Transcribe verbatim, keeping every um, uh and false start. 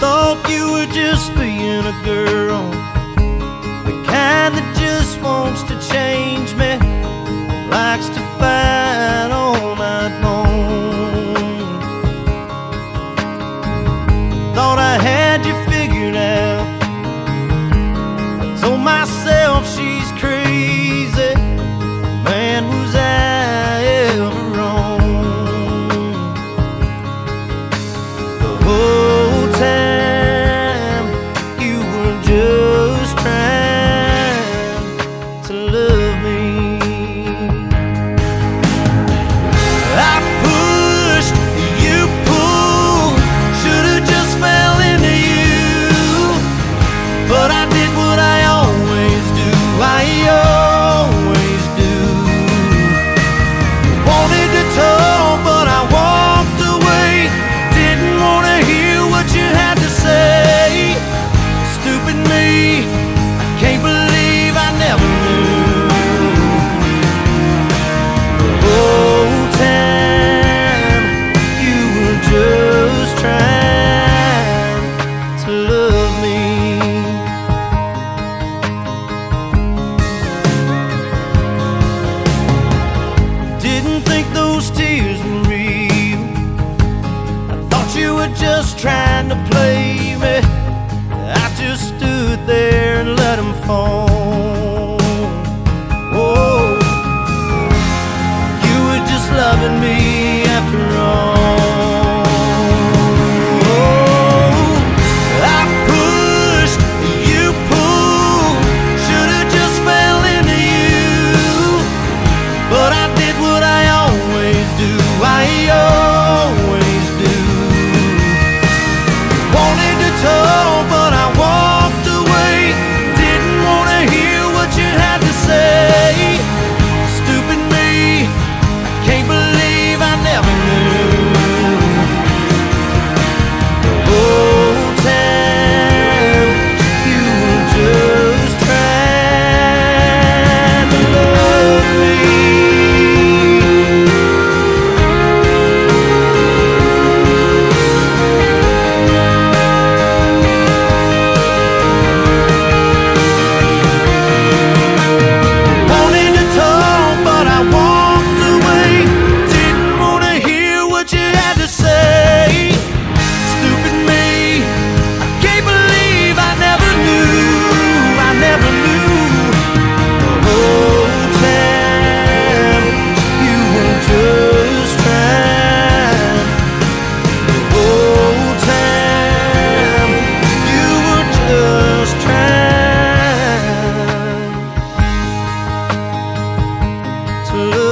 thought you were just being a girl, the kind that just wants to change me, likes to fight all night long. Thought I had you figured out. I told myself she's crazy. Man, was I ever wrong? The whole time you were just trying to love me. I pushed, you pulled, should've just fell into you, but I did what I always do. I always do. Wanted to talk, but I walked away. Didn't want to hear what you had to say. Stupid me, I can't believe I never knew. The whole time you were just trying to love me. Didn't think those tears were real. I thought you were just trying to play me. I just stood there and let them fall. Oh, you were just loving me after all. Oh, I pushed, you pulled, should've just fell into you, but I did what I always do. I always do. Wanted to talk, but I walked away. Didn't want to hear what you had to say. Stupid me, I can't believe I never knew. The whole time you were just trying to love me. Wanted to talk, but I walked away. Didn't want to hear what you had to say. Stupid me, I can't believe I never knew. I never knew. The whole time you were just trying. The whole time you were just trying to love